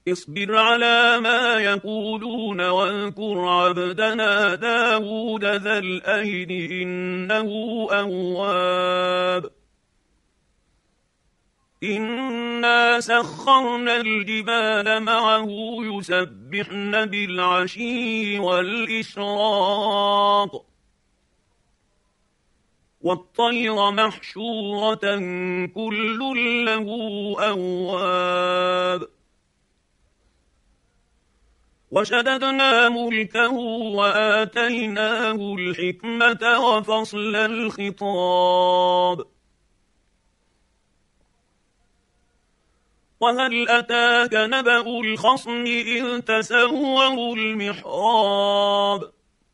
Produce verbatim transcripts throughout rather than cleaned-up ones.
اصبر على ما يقولون واذكر عبدنا داود ذا الأيد إنه أواب. إنا سخرنا الجبال معه يسبحن بالعشي والإشراق والطير محشورة كل له أواب. وشددنا ملكه وآتيناه الحكمة وفصل الخطاب. وهل أتاك نبأ الخصم إذ تسوروا المحراب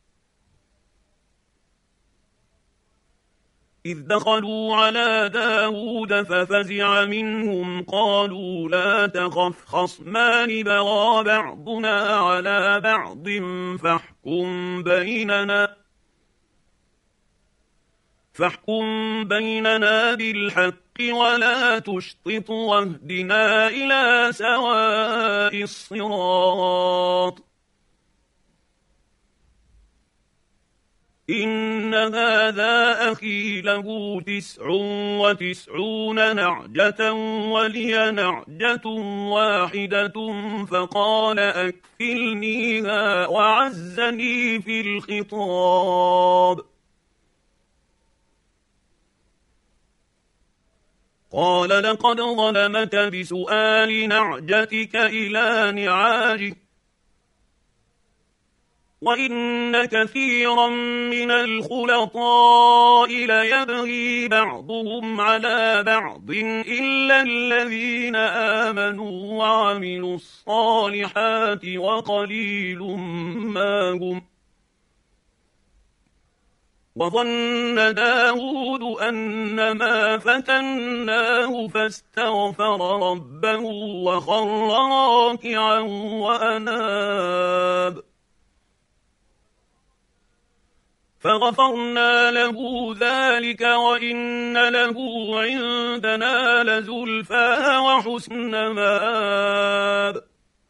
إذ دخلوا على داود ففزع منهم قالوا لا تخف خصمان بغى بعضنا على بعض فاحكم بيننا فاحكم بيننا بالحق ولا تشطط واهدنا إلى سواء الصراط. إن هذا أخي له تسع وتسعون نعجة ولي نعجة واحدة فقال أكفلنيها وعزني في الخطاب. قال لقد ظلمك بسؤال نعجتك إلى نعاجك وإن كثيرا من الخلطاء ليبغي بعضهم على بعض إلا الذين آمنوا وعملوا الصالحات وقليل ما هم. وظن داود أنما فتناه فاستغفر ربه وخر راكعا وأناب فغفرنا له ذلك وإن له عندنا لزلفى وحسن مآب.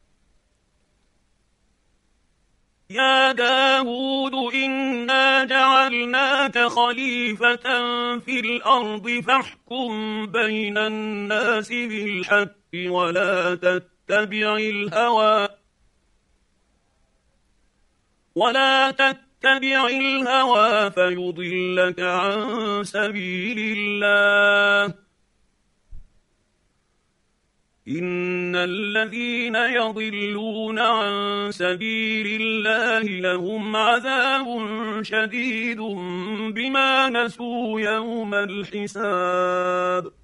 يا داود إنا جعلناك خليفة في الأرض فاحكم بين الناس بالحق ولا تتبع الهوى ولا تتبع الهوى فيضلك عن سبيل الله. إن الذين يضلون عن سبيل الله لهم عذاب شديد بما نسوا يوم الحساب.